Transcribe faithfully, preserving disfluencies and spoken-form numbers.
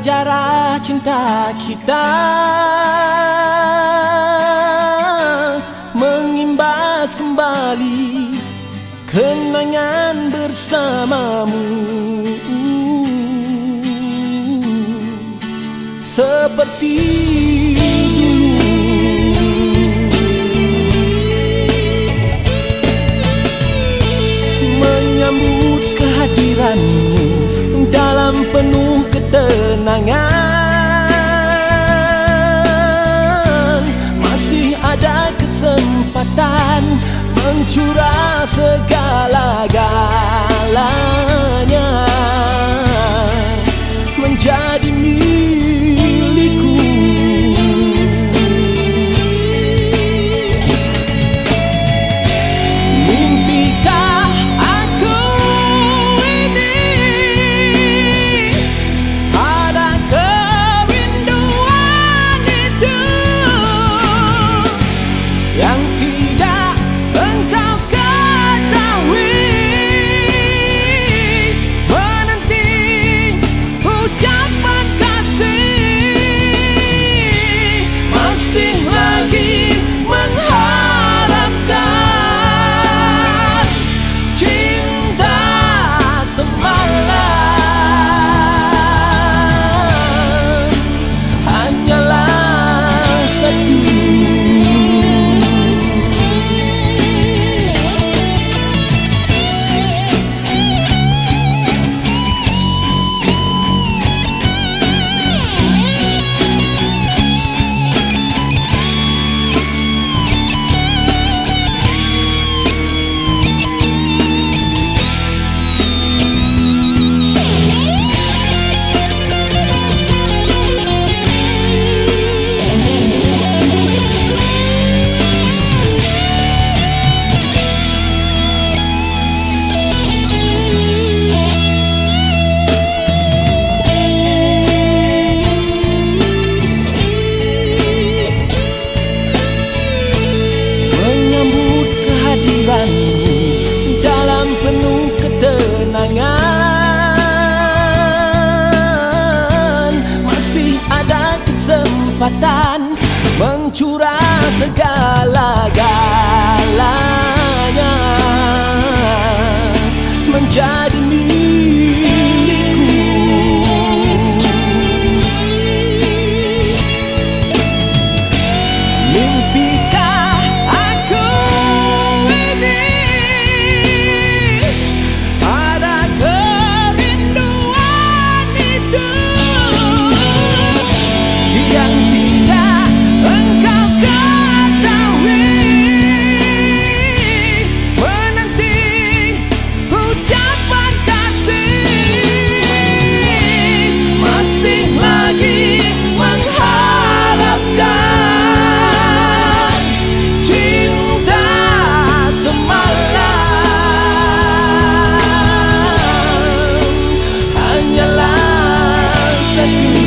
sejarah cinta kita mengimbas kembali kenangan bersamamu, seperti dulu. Menyambut kehadiranmu dalam penuh ketenangan, masih ada kesempatan mencurah segala-galanya menjadi milikku. Mimpikah aku ini ada kerinduan itu yang tidak engkau ketahui, menanti ucapan kasih, masih lagi mengharapkan cinta semalam hanyalah satu. Dalam penuh ketenangan, masih ada kesempatan mencurah segala-galanya menjadi milikku. Mimpikah aku ini ada kerinduan itu yang tidak engkau ketahui, menanti ucapan kasih, masih lagi mengharapkan cinta semalam hanyalah satu.